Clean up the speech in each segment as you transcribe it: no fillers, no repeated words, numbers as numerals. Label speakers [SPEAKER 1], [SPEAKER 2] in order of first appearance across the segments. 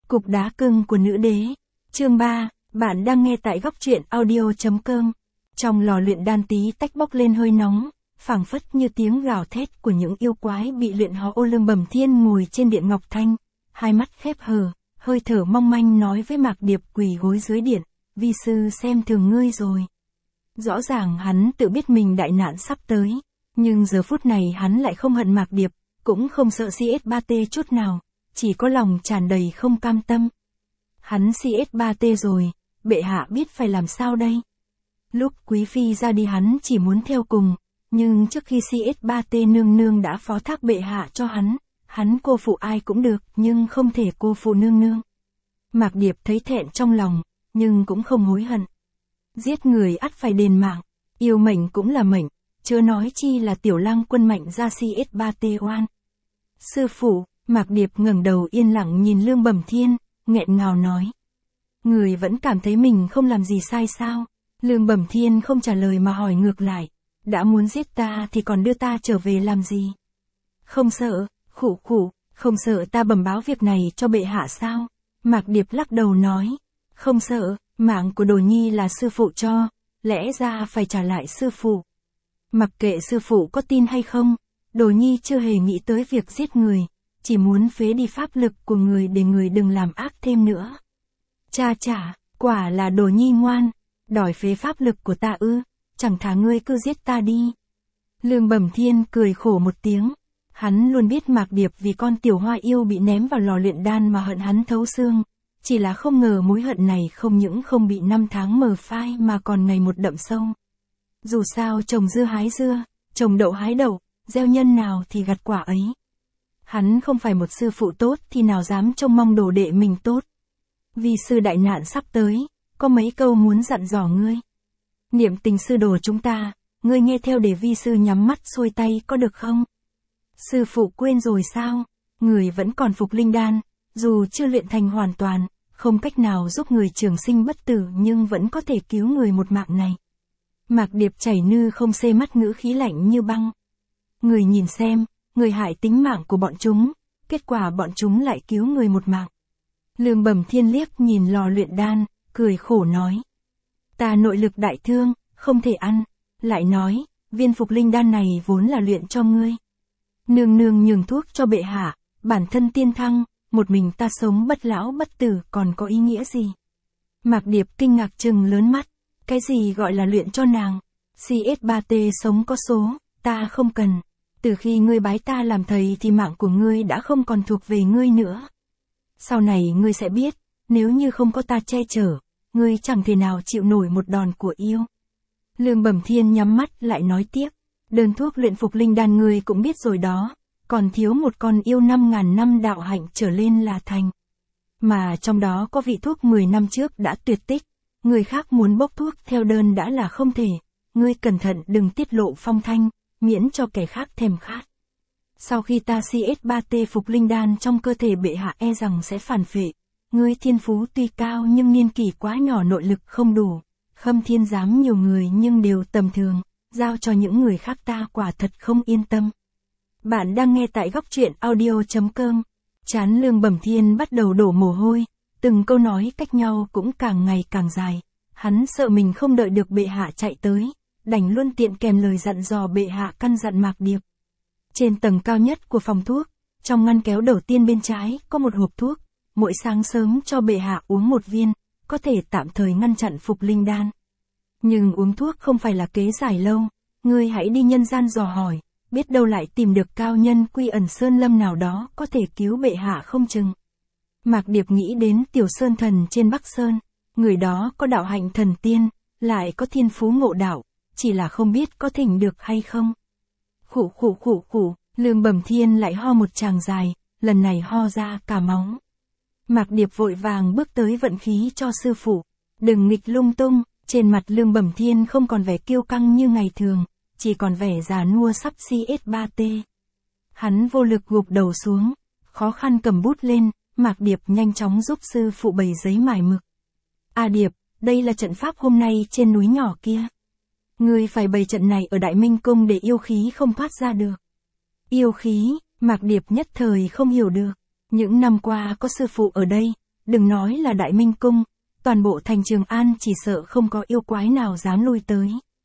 [SPEAKER 1] Cục đá cưng của nữ đế. Chương 3, bạn đang nghe tại góc truyện audio.com. Trong lò luyện đan tí tách bốc lên hơi nóng, phảng phất như tiếng gào thét của những yêu quái bị luyện hóa. Ô Lương Bẩm Thiên ngồi trên điện ngọc thanh, hai mắt khép hờ, hơi thở mong manh nói với Mạc Điệp quỳ gối dưới điện, vi sư xem thường ngươi rồi. Rõ ràng hắn tự biết mình đại nạn sắp tới, nhưng giờ phút này hắn lại không hận Mạc Điệp, cũng không sợ CS3T chút nào, chỉ có lòng tràn đầy không cam tâm. Hắn CS3T rồi, bệ hạ biết phải làm sao đây? Lúc quý phi ra đi hắn chỉ muốn theo cùng, nhưng trước khi CS3T nương nương đã phó thác bệ hạ cho hắn cô phụ ai cũng được, nhưng không thể cô phụ nương nương. Mạc Điệp thấy thẹn trong lòng, nhưng cũng không hối hận. Giết người ắt phải đền mạng, yêu mệnh cũng là mệnh, chớ nói chi là tiểu lang quân mạnh ra CS3T oan. Sư phụ, Mạc Điệp ngẩng đầu yên lặng nhìn Lương Bẩm Thiên, nghẹn ngào nói. Người vẫn cảm thấy mình không làm gì sai sao? Lương Bẩm Thiên không trả lời mà hỏi ngược lại. Đã muốn giết ta thì còn đưa ta trở về làm gì? Không sợ, không sợ ta bẩm báo việc này cho bệ hạ sao? Mạc Điệp lắc đầu nói. Không sợ, mạng của Đồ Nhi là sư phụ cho, lẽ ra phải trả lại sư phụ. Mặc kệ sư phụ có tin hay không, Đồ Nhi chưa hề nghĩ tới việc giết người, chỉ muốn phế đi pháp lực của người để người đừng làm ác thêm nữa. Cha chả, quả là Đồ Nhi ngoan, đòi phế pháp lực của ta ư, chẳng thà ngươi cứ giết ta đi. Lương Bẩm Thiên cười khổ một tiếng, hắn luôn biết Mạc Điệp vì con tiểu hoa yêu bị ném vào lò luyện đan mà hận hắn thấu xương, chỉ là không ngờ mối hận này không những không bị năm tháng mờ phai mà còn ngày một đậm sâu. Dù sao trồng dưa hái dưa, trồng đậu hái đậu, gieo nhân nào thì gặt quả ấy. Hắn không phải một sư phụ tốt thì nào dám trông mong đồ đệ mình tốt. Vì sư đại nạn sắp tới, có mấy câu muốn dặn dò ngươi. Niệm tình sư đồ chúng ta, ngươi nghe theo để vi sư nhắm mắt xuôi tay có được không? Sư phụ quên rồi sao? Người vẫn còn phục linh đan, dù chưa luyện thành hoàn toàn, không cách nào giúp người trường sinh bất tử nhưng vẫn có thể cứu người một mạng này. Mạc Điệp chảy nư không xê mắt ngữ khí lạnh như băng. Người nhìn xem, người hại tính mạng của bọn chúng, kết quả bọn chúng lại cứu người một mạng. Lương Bẩm Thiên liếc nhìn lò luyện đan, cười khổ nói. Ta nội lực đại thương, không thể ăn, lại nói, viên phục linh đan này vốn là luyện cho ngươi. Nương nương nhường thuốc cho bệ hạ, bản thân tiên thăng, một mình ta sống bất lão bất tử còn có ý nghĩa gì? Mạc Điệp kinh ngạc trừng lớn mắt, cái gì gọi là luyện cho nàng? CS3T sống có số, ta không cần. Từ khi ngươi bái ta làm thầy thì mạng của ngươi đã không còn thuộc về ngươi nữa. Sau này ngươi sẽ biết, nếu như không có ta che chở, ngươi chẳng thể nào chịu nổi một đòn của yêu. Lương Bẩm Thiên nhắm mắt lại nói tiếp, đơn thuốc luyện phục linh đan ngươi cũng biết rồi đó, còn thiếu một con yêu 5.000 năm đạo hạnh trở lên là thành. Mà trong đó có vị thuốc 10 năm trước đã tuyệt tích, người khác muốn bốc thuốc theo đơn đã là không thể, ngươi cẩn thận đừng tiết lộ phong thanh, miễn cho kẻ khác thèm khát. Sau khi ta CS3T phục linh đan trong cơ thể bệ hạ e rằng sẽ phản phệ, ngươi thiên phú tuy cao nhưng niên kỷ quá nhỏ nội lực không đủ, Khâm Thiên giám nhiều người nhưng đều tầm thường, giao cho những người khác ta quả thật không yên tâm. Bạn đang nghe tại góc truyện audio.com. Trán Lương Bẩm Thiên bắt đầu đổ mồ hôi, từng câu nói cách nhau cũng càng ngày càng dài, hắn sợ mình không đợi được bệ hạ chạy tới, đành luôn tiện kèm lời dặn dò bệ hạ căn dặn Mạc Điệp. Trên tầng cao nhất của phòng thuốc, trong ngăn kéo đầu tiên bên trái có một hộp thuốc, mỗi sáng sớm cho bệ hạ uống một viên, có thể tạm thời ngăn chặn phục linh đan. Nhưng uống thuốc không phải là kế giải lâu, ngươi hãy đi nhân gian dò hỏi, biết đâu lại tìm được cao nhân quy ẩn sơn lâm nào đó có thể cứu bệ hạ không chừng. Mạc Điệp nghĩ đến Tiểu Sơn Thần trên Bắc Sơn, người đó có đạo hạnh thần tiên, lại có thiên phú ngộ đạo, chỉ là không biết có thỉnh được hay không. Khủ, Lương Bẩm Thiên lại ho một tràng dài, lần này ho ra cả máu. Mạc Điệp vội vàng bước tới vận khí cho sư phụ, đừng nghịch lung tung, trên mặt Lương Bẩm Thiên không còn vẻ kiêu căng như ngày thường, chỉ còn vẻ già nua sắp CS3T. Hắn vô lực gục đầu xuống, khó khăn cầm bút lên, Mạc Điệp nhanh chóng giúp sư phụ bày giấy mài mực. A Điệp, đây là trận pháp hôm nay trên núi nhỏ kia. Ngươi phải bày trận này ở Đại Minh Cung để yêu khí không thoát ra được. Yêu khí, Mạc Điệp nhất thời không hiểu được. Những năm qua có sư phụ ở đây, đừng nói là Đại Minh Cung, toàn bộ thành Trường An chỉ sợ không có yêu quái nào dám lui tới.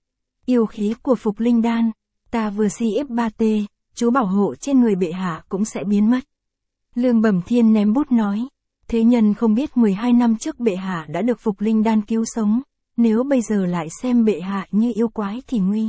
[SPEAKER 1] Yêu khí của Phục Linh Đan, ta vừa si ép 3T, chú bảo hộ trên người bệ hạ cũng sẽ biến mất. Lương Bẩm Thiên ném bút nói, thế nhân không biết 12 năm trước bệ hạ đã được Phục Linh Đan cứu sống, nếu bây giờ lại xem bệ hạ như yêu quái thì nguy.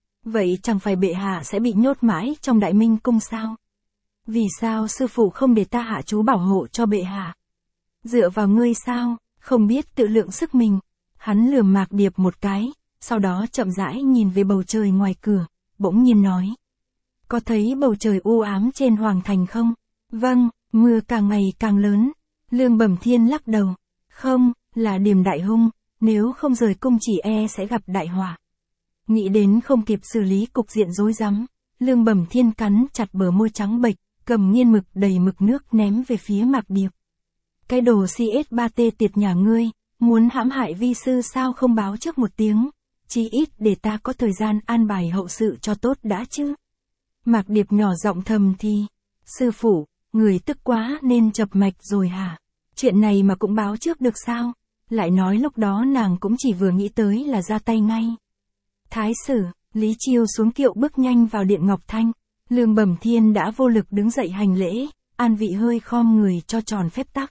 [SPEAKER 1] Vậy chẳng phải bệ hạ sẽ bị nhốt mãi trong Đại Minh Cung sao? Vì sao sư phụ không để ta hạ chú bảo hộ cho bệ hạ? Dựa vào ngươi sao, không biết tự lượng sức mình. Hắn lườm Mạc Điệp một cái, sau đó chậm rãi nhìn về bầu trời ngoài cửa, bỗng nhiên nói. Có thấy bầu trời u ám trên Hoàng Thành không? Vâng, mưa càng ngày càng lớn. Lương Bẩm Thiên lắc đầu. Không, là Điềm đại hung, nếu không rời cung chỉ e sẽ gặp đại họa. Nghĩ đến không kịp xử lý cục diện rối rắm, Lương Bẩm Thiên cắn chặt bờ môi trắng bệch, cầm nghiên mực đầy mực nước ném về phía Mạc Điệp. Cái đồ CS3T tiệt nhà ngươi, muốn hãm hại vi sư sao không báo trước một tiếng, chí ít để ta có thời gian an bài hậu sự cho tốt đã chứ. Mạc Điệp nhỏ giọng thầm thì, sư phụ, người tức quá nên chập mạch rồi hả? Chuyện này mà cũng báo trước được sao? Lại nói lúc đó nàng cũng chỉ vừa nghĩ tới là ra tay ngay. Thái sử, Lý Chiêu xuống kiệu bước nhanh vào điện Ngọc Thanh. Lương Bẩm Thiên đã vô lực đứng dậy hành lễ, An Vị hơi khom người cho tròn phép tắc.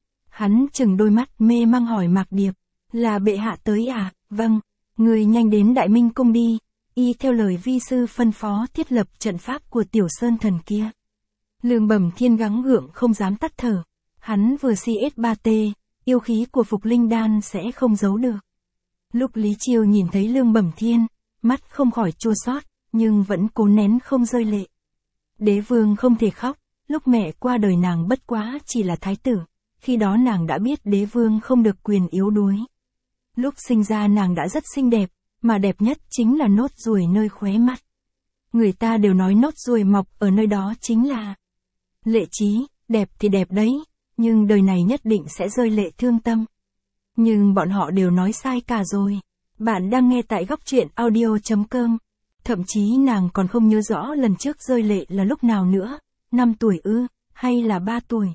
[SPEAKER 1] Hắn chừng đôi mắt mê mang hỏi Mạc Điệp, là bệ hạ tới à? Vâng, người nhanh đến Đại Minh Cung đi, y theo lời vi sư phân phó thiết lập trận pháp của Tiểu Sơn Thần kia. Lương Bẩm Thiên gắng gượng không dám tắt thở, hắn vừa CS3T, yêu khí của Phục Linh Đan sẽ không giấu được. Lúc Lý Chiêu nhìn thấy Lương Bẩm Thiên, mắt không khỏi chua xót, nhưng vẫn cố nén không rơi lệ. Đế vương không thể khóc, lúc mẹ qua đời nàng bất quá chỉ là thái tử, khi đó nàng đã biết đế vương không được quyền yếu đuối. Lúc sinh ra nàng đã rất xinh đẹp, mà đẹp nhất chính là nốt ruồi nơi khóe mắt. Người ta đều nói nốt ruồi mọc ở nơi đó chính là lệ trí, đẹp thì đẹp đấy, nhưng đời này nhất định sẽ rơi lệ thương tâm. Nhưng bọn họ đều nói sai cả rồi. Bạn đang nghe tại góc truyện audio.com. Thậm chí nàng còn không nhớ rõ lần trước rơi lệ là lúc nào nữa, 5 tuổi ư, hay là 3 tuổi.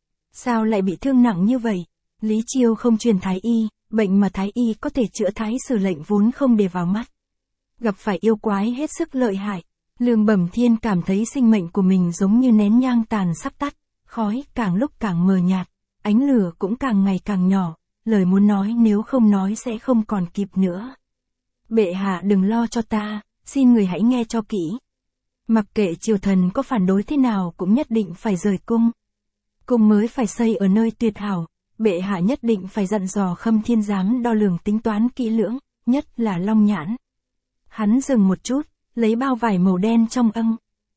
[SPEAKER 1] Sao lại bị thương nặng như vậy? Lý Chiêu không truyền thái y, bệnh mà thái y có thể chữa thái sử lệnh vốn không để vào mắt. Gặp phải yêu quái hết sức lợi hại, Lương Bẩm Thiên cảm thấy sinh mệnh của mình giống như nén nhang tàn sắp tắt, khói càng lúc càng mờ nhạt, ánh lửa cũng càng ngày càng nhỏ, lời muốn nói nếu không nói sẽ không còn kịp nữa. Bệ hạ đừng lo cho ta, xin người hãy nghe cho kỹ. Mặc kệ triều thần có phản đối thế nào cũng nhất định phải rời cung. Cung mới phải xây ở nơi tuyệt hảo, bệ hạ nhất định phải dặn dò Khâm Thiên Giám đo lường tính toán kỹ lưỡng, nhất là Long Nhãn. Hắn dừng một chút, lấy bao vải màu đen trong âng.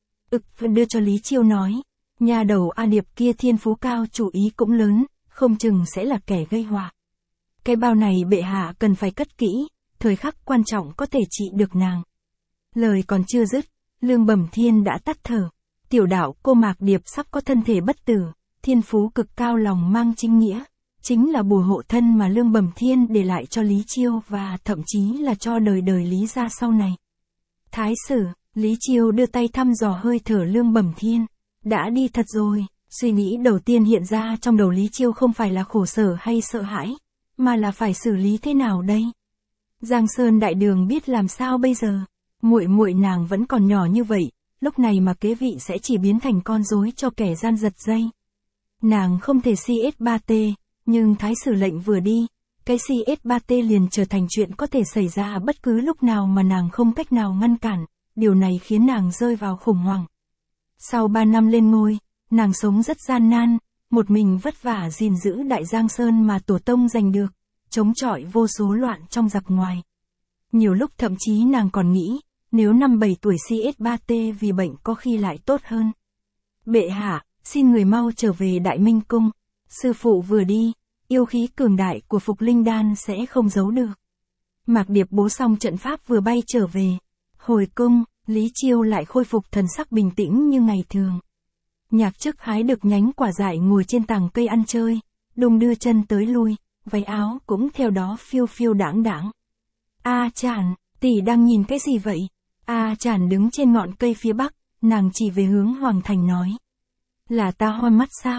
[SPEAKER 1] Đưa cho Lý Chiêu nói, nhà đầu A Điệp kia thiên phú cao chủ ý cũng lớn, không chừng sẽ là kẻ gây họa. Cái bao này bệ hạ cần phải cất kỹ, thời khắc quan trọng có thể trị được nàng. Lời còn chưa dứt, Lương Bẩm Thiên đã tắt thở. Tiểu đạo cô Mạc Điệp sắp có thân thể bất tử, thiên phú cực cao lòng mang chính nghĩa, chính là bùa hộ thân mà Lương Bẩm Thiên để lại cho Lý Chiêu và thậm chí là cho đời đời Lý gia sau này. Thái sử, Lý Chiêu đưa tay thăm dò hơi thở Lương Bẩm Thiên. Đã đi thật rồi, suy nghĩ đầu tiên hiện ra trong đầu Lý Chiêu không phải là khổ sở hay sợ hãi, mà là phải xử lý thế nào đây? Giang Sơn đại đường biết làm sao bây giờ? Muội muội nàng vẫn còn nhỏ như vậy, lúc này mà kế vị sẽ chỉ biến thành con rối cho kẻ gian giật dây. Nàng không thể CS3T, nhưng thái sử lệnh vừa đi, cái CS3T liền trở thành chuyện có thể xảy ra bất cứ lúc nào mà nàng không cách nào ngăn cản, điều này khiến nàng rơi vào khủng hoảng. Sau 3 năm lên ngôi, nàng sống rất gian nan, một mình vất vả gìn giữ đại Giang Sơn mà tổ tông giành được, chống chọi vô số loạn trong giặc ngoài. Nhiều lúc thậm chí nàng còn nghĩ, nếu 5-7 tuổi CS3T vì bệnh có khi lại tốt hơn. Bệ hạ, xin người mau trở về Đại Minh Cung, sư phụ vừa đi, yêu khí cường đại của Phục Linh Đan sẽ không giấu được. Mạc Điệp bố xong trận pháp vừa bay trở về. Hồi cung, Lý Chiêu lại khôi phục thần sắc bình tĩnh như ngày thường. Nhạc Chức hái được nhánh quả dại ngồi trên tàng cây ăn chơi, đung đưa chân tới lui, váy áo cũng theo đó phiêu phiêu đãng đãng. A Chản, tỷ đang nhìn cái gì vậy? A Chản đứng trên ngọn cây phía bắc, nàng chỉ về hướng Hoàng Thành nói. Là ta hoa mắt sao?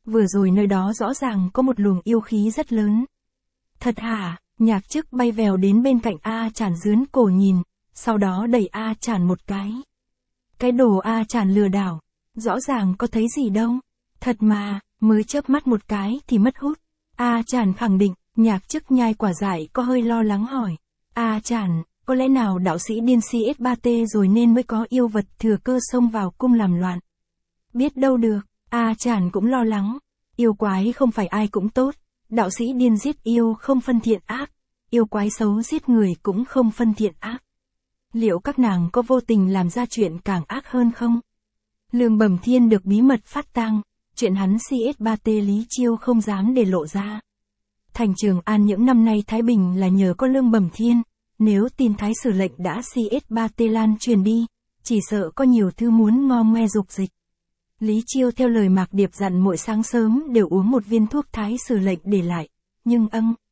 [SPEAKER 1] Vừa rồi nơi đó rõ ràng có một luồng yêu khí rất lớn. Thật hả? Nhạc Chức bay vèo đến bên cạnh A Chản dướn cổ nhìn, sau đó đẩy A Chản một cái. Cái đồ A Chản lừa đảo, rõ ràng có thấy gì đâu. Thật mà, mới chớp mắt một cái thì mất hút. A Chản khẳng định. Nhạc Chức nhai quả dại có hơi lo lắng hỏi. A Chản, có lẽ nào đạo sĩ điên CS3T rồi nên mới có yêu vật thừa cơ xông vào cung làm loạn? Biết đâu được, A Chản cũng lo lắng. Yêu quái không phải ai cũng tốt, đạo sĩ điên giết yêu không phân thiện ác, yêu quái xấu giết người cũng không phân thiện ác. Liệu các nàng có vô tình làm ra chuyện càng ác hơn không? Lương Bẩm Thiên được bí mật phát tang, chuyện hắn CS3T Lý Chiêu không dám để lộ ra. Thành Trường An những năm nay thái bình là nhờ có Lương Bẩm Thiên, nếu tin thái sử lệnh đã CS3T lan truyền đi, chỉ sợ có nhiều thứ muốn ngo ngoe dục dịch. Lý Chiêu theo lời Mạc Điệp dặn mỗi sáng sớm đều uống một viên thuốc thái sử lệnh để lại, nhưng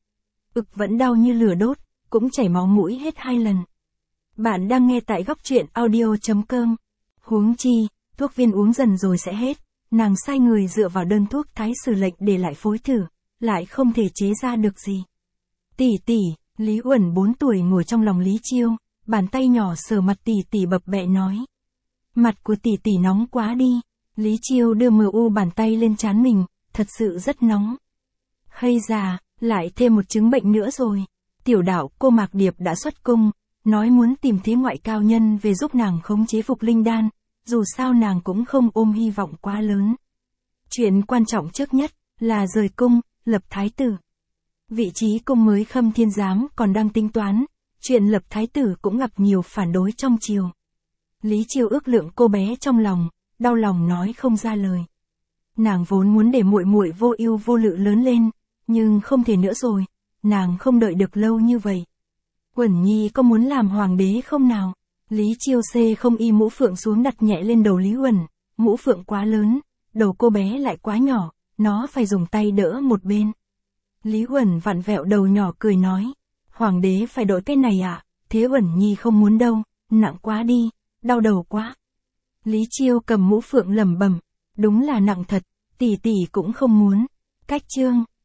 [SPEAKER 1] ực vẫn đau như lửa đốt, cũng chảy máu mũi hết 2 lần. Bạn đang nghe tại góc truyện audio.com. Huống chi, thuốc viên uống dần rồi sẽ hết, nàng sai người dựa vào đơn thuốc thái sử lệnh để lại phối thử, lại không thể chế ra được gì. Tỷ tỷ, Lý Uẩn 4 tuổi ngồi trong lòng Lý Chiêu, bàn tay nhỏ sờ mặt tỷ tỷ bập bẹ nói. Mặt của tỷ tỷ nóng quá đi. Lý Chiêu đưa mờ u bàn tay lên trán mình, thật sự rất nóng. Hay già, lại thêm một chứng bệnh nữa rồi. Tiểu đạo cô Mạc Điệp đã xuất cung, nói muốn tìm thế ngoại cao nhân về giúp nàng khống chế phục linh đan, dù sao nàng cũng không ôm hy vọng quá lớn. Chuyện quan trọng trước nhất là rời cung, lập thái tử. Vị trí cung mới Khâm Thiên Giám còn đang tính toán, chuyện lập thái tử cũng gặp nhiều phản đối trong triều. Lý Chiêu ước lượng cô bé trong lòng, đau lòng nói không ra lời. Nàng vốn muốn để muội muội vô ưu vô lự lớn lên, nhưng không thể nữa rồi, nàng không đợi được lâu như vậy. Uẩn Nhi có muốn làm hoàng đế không nào? Lý Chiêu xê không y mũ phượng xuống đặt nhẹ lên đầu Lý Uẩn, mũ phượng quá lớn, đầu cô bé lại quá nhỏ, nó phải dùng tay đỡ một bên. Lý Uẩn vặn vẹo đầu nhỏ cười nói, hoàng đế phải đội cái này à, thế Uẩn Nhi không muốn đâu, nặng quá đi, đau đầu quá. Lý Chiêu cầm mũ phượng lẩm bẩm, đúng là nặng thật, tỷ tỷ cũng không muốn. Cách chương